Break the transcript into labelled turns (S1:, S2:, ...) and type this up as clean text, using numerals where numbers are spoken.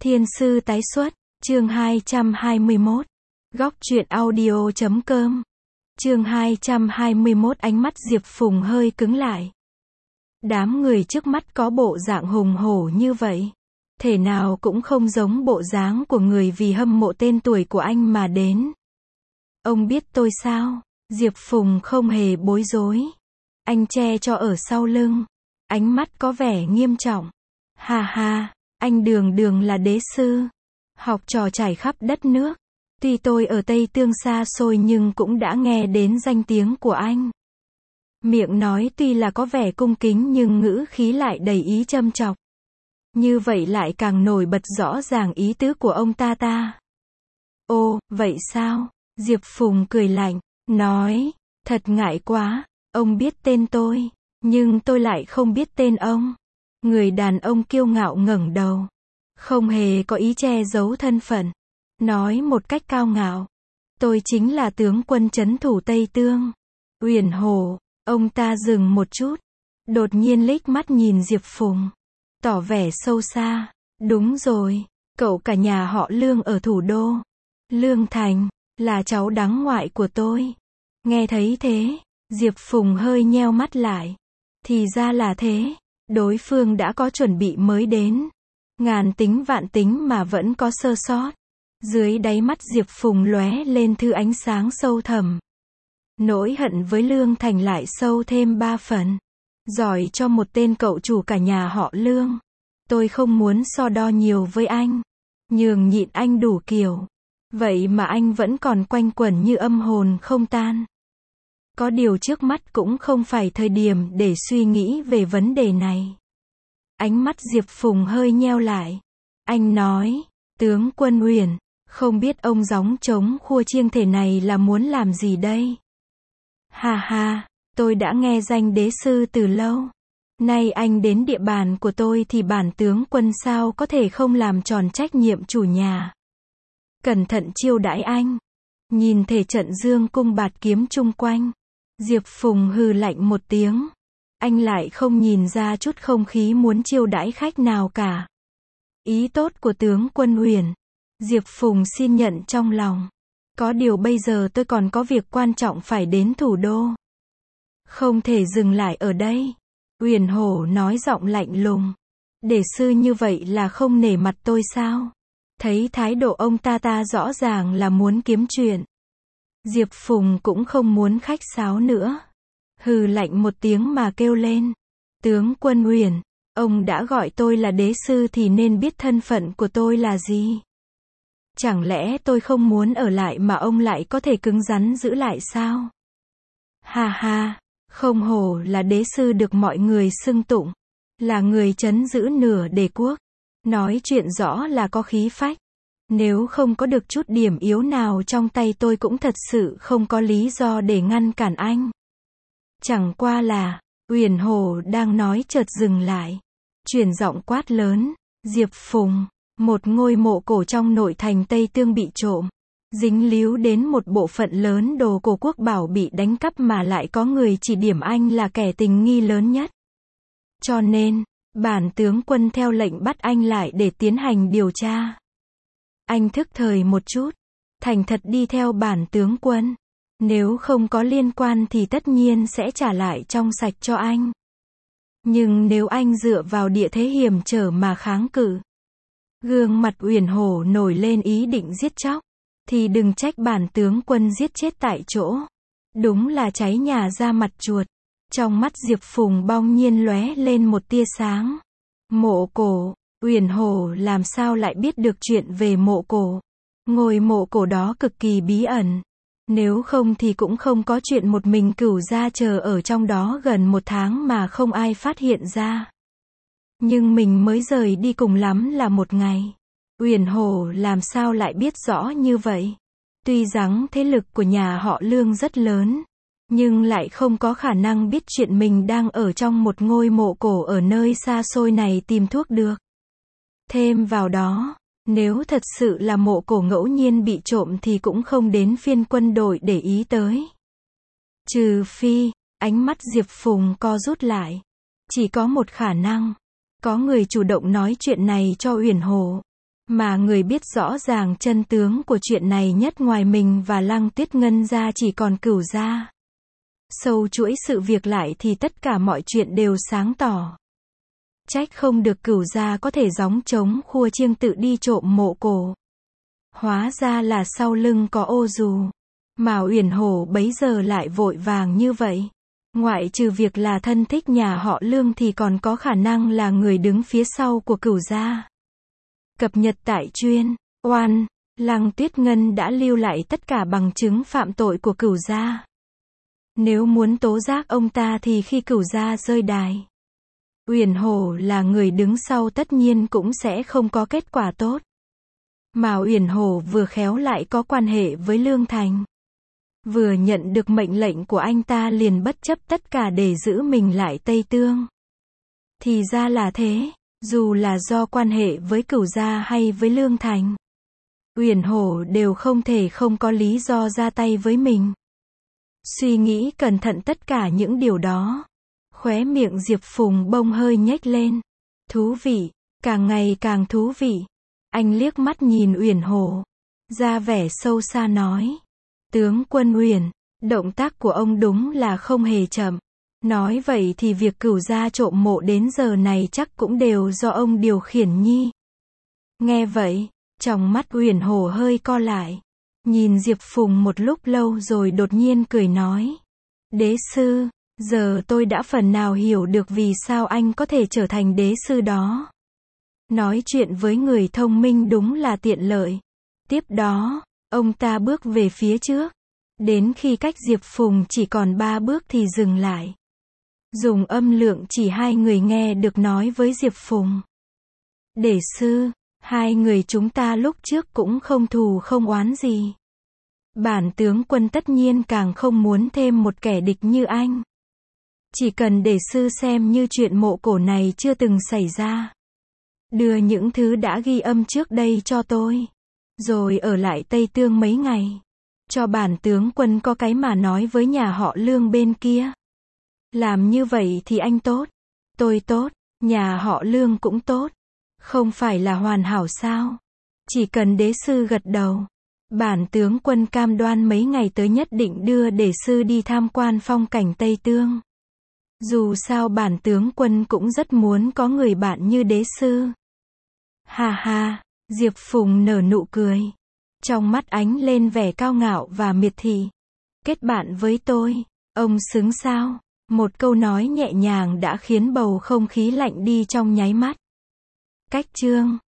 S1: Thiên sư tái xuất, chương 221. Góc truyện audio.com. Chương 221. Ánh mắt Diệp Phùng hơi cứng lại. Đám người trước mắt có bộ dạng hùng hổ như vậy, thể nào cũng không giống bộ dáng của người vì hâm mộ tên tuổi của anh mà đến. Ông biết tôi sao? Diệp Phùng không hề bối rối. Anh che cho ở sau lưng, ánh mắt có vẻ nghiêm trọng. Ha ha, anh đường đường là đế sư, học trò trải khắp đất nước. Tuy tôi ở Tây Tương xa xôi nhưng cũng đã nghe đến danh tiếng của anh. Miệng nói tuy là có vẻ cung kính nhưng ngữ khí lại đầy ý châm chọc. Như vậy lại càng nổi bật rõ ràng ý tứ của ông ta. Ồ, vậy sao? Diệp Phùng cười lạnh, nói, thật ngại quá, ông biết tên tôi, nhưng tôi lại không biết tên ông. Người đàn ông kiêu ngạo ngẩng đầu, không hề có ý che giấu thân phận, nói một cách cao ngạo, tôi chính là tướng quân trấn thủ Tây Tương, Uyển Hổ. Ông ta dừng một chút, đột nhiên liếc mắt nhìn Diệp Phùng, tỏ vẻ sâu xa, đúng rồi, cậu cả nhà họ Lương ở thủ đô Lương Thành, là cháu đắng ngoại của tôi. Nghe thấy thế, Diệp Phùng hơi nheo mắt lại. Thì ra là thế, đối phương đã có chuẩn bị mới đến. Ngàn tính vạn tính mà vẫn có sơ sót. Dưới đáy mắt Diệp Phùng lóe lên thứ ánh sáng sâu thẳm. Nỗi hận với Lương Thành lại sâu thêm 3 phần. Giỏi cho một tên cậu chủ cả nhà họ Lương. Tôi không muốn so đo nhiều với anh. Nhường nhịn anh đủ kiểu. Vậy mà anh vẫn còn quanh quẩn như âm hồn không tan. Có điều trước mắt cũng không phải thời điểm để suy nghĩ về vấn đề này. Ánh mắt Diệp Phùng hơi nheo lại. Anh nói, tướng quân Uyển, không biết ông gióng trống khua chiêng thể này là muốn làm gì đây? Ha ha, tôi đã nghe danh đế sư từ lâu. Nay anh đến địa bàn của tôi thì bản tướng quân sao có thể không làm tròn trách nhiệm chủ nhà. Cẩn thận chiêu đãi anh. Nhìn thể trận dương cung bạt kiếm chung quanh, Diệp Phùng hừ lạnh một tiếng. Anh lại không nhìn ra chút không khí muốn chiêu đãi khách nào cả. Ý tốt của tướng quân Uyển, Diệp Phùng xin nhận trong lòng. Có điều bây giờ tôi còn có việc quan trọng phải đến thủ đô. Không thể dừng lại ở đây. Uyển Hổ nói giọng lạnh lùng. Để sư như vậy là không nể mặt tôi sao? Thấy thái độ ông ta rõ ràng là muốn kiếm chuyện. Diệp Phùng cũng không muốn khách sáo nữa. Hừ lạnh một tiếng mà kêu lên. Tướng quân Uyển, ông đã gọi tôi là đế sư thì nên biết thân phận của tôi là gì. Chẳng lẽ tôi không muốn ở lại mà ông lại có thể cứng rắn giữ lại sao? Ha ha, không hổ là đế sư được mọi người xưng tụng. Là người trấn giữ nửa đế quốc. Nói chuyện rõ là có khí phách. Nếu không có được chút điểm yếu nào trong tay tôi cũng thật sự không có lý do để ngăn cản anh. Chẳng qua là, Uyển Hổ đang nói chợt dừng lại. Chuyển giọng quát lớn, Diệp Phùng, một ngôi mộ cổ trong nội thành Tây Tương bị trộm. Dính líu đến một bộ phận lớn đồ cổ quốc bảo bị đánh cắp mà lại có người chỉ điểm anh là kẻ tình nghi lớn nhất. Cho nên, bản tướng quân theo lệnh bắt anh lại để tiến hành điều tra. Anh thức thời một chút, thành thật đi theo bản tướng quân. Nếu không có liên quan thì tất nhiên sẽ trả lại trong sạch cho anh. Nhưng nếu anh dựa vào địa thế hiểm trở mà kháng cự, gương mặt Uyển Hổ nổi lên ý định giết chóc, thì đừng trách bản tướng quân giết chết tại chỗ. Đúng là cháy nhà ra mặt chuột. Trong mắt Diệp Phùng bỗng nhiên lóe lên một tia sáng. Mộ cổ, Uyển Hổ làm sao lại biết được chuyện về mộ cổ? Ngôi mộ cổ đó cực kỳ bí ẩn. Nếu không thì cũng không có chuyện một mình Cửu gia chờ ở trong đó gần 1 tháng mà không ai phát hiện ra. Nhưng mình mới rời đi cùng lắm là 1 ngày. Uyển Hổ làm sao lại biết rõ như vậy? Tuy rằng thế lực của nhà họ Lương rất lớn, nhưng lại không có khả năng biết chuyện mình đang ở trong một ngôi mộ cổ ở nơi xa xôi này tìm thuốc được. Thêm vào đó, nếu thật sự là mộ cổ ngẫu nhiên bị trộm thì cũng không đến phiên quân đội để ý tới. Trừ phi, ánh mắt Diệp Phùng co rút lại. Chỉ có một khả năng. Có người chủ động nói chuyện này cho Uyển Hổ. Mà người biết rõ ràng chân tướng của chuyện này nhất ngoài mình và Lăng Tuyết Ngân ra chỉ còn Cửu gia. Sâu chuỗi sự việc lại thì tất cả mọi chuyện đều sáng tỏ. Trách không được Cửu gia có thể gióng trống khua chiêng tự đi trộm mộ cổ. Hóa ra là sau lưng có ô dù. Mà Uyển Hổ bấy giờ lại vội vàng như vậy. Ngoại trừ việc là thân thích nhà họ Lương thì còn có khả năng là người đứng phía sau của Cửu gia. Cập nhật tại chuyên oan, Lăng Tuyết Ngân đã lưu lại tất cả bằng chứng phạm tội của Cửu gia. Nếu muốn tố giác ông ta thì khi Cửu gia rơi đài, Uyển Hổ là người đứng sau tất nhiên cũng sẽ không có kết quả tốt. Mà Uyển Hổ vừa khéo lại có quan hệ với Lương Thành. Vừa nhận được mệnh lệnh của anh ta liền bất chấp tất cả để giữ mình lại Tây Tương. Thì ra là thế, dù là do quan hệ với Cửu gia hay với Lương Thành, Uyển Hổ đều không thể không có lý do ra tay với mình. Suy nghĩ cẩn thận tất cả những điều đó, khóe miệng Diệp Phùng bông hơi nhếch lên. Thú vị, càng ngày càng thú vị. Anh liếc mắt nhìn Uyển Hổ, ra vẻ sâu xa nói. Tướng quân Uyển, động tác của ông đúng là không hề chậm. Nói vậy thì việc Cửu gia trộm mộ đến giờ này chắc cũng đều do ông điều khiển nhi. Nghe vậy, trong mắt Uyển Hổ hơi co lại. Nhìn Diệp Phùng một lúc lâu rồi đột nhiên cười nói. Đế sư, giờ tôi đã phần nào hiểu được vì sao anh có thể trở thành đế sư đó. Nói chuyện với người thông minh đúng là tiện lợi. Tiếp đó, ông ta bước về phía trước. Đến khi cách Diệp Phùng chỉ còn 3 bước thì dừng lại. Dùng âm lượng chỉ 2 người nghe được nói với Diệp Phùng. Đế sư, 2 người chúng ta lúc trước cũng không thù không oán gì. Bản tướng quân tất nhiên càng không muốn thêm một kẻ địch như anh. Chỉ cần đế sư xem như chuyện mộ cổ này chưa từng xảy ra. Đưa những thứ đã ghi âm trước đây cho tôi. Rồi ở lại Tây Tương mấy ngày. Cho bản tướng quân có cái mà nói với nhà họ Lương bên kia. Làm như vậy thì anh tốt. Tôi tốt. Nhà họ Lương cũng tốt. Không phải là hoàn hảo sao? Chỉ cần đế sư gật đầu. Bản tướng quân cam đoan mấy ngày tới nhất định đưa đế sư đi tham quan phong cảnh Tây Tương. Dù sao bản tướng quân cũng rất muốn có người bạn như đế sư. Ha ha, Diệp Phùng nở nụ cười. Trong mắt ánh lên vẻ cao ngạo và miệt thị. Kết bạn với tôi, ông xứng sao? Một câu nói nhẹ nhàng đã khiến bầu không khí lạnh đi trong nháy mắt. Cách chương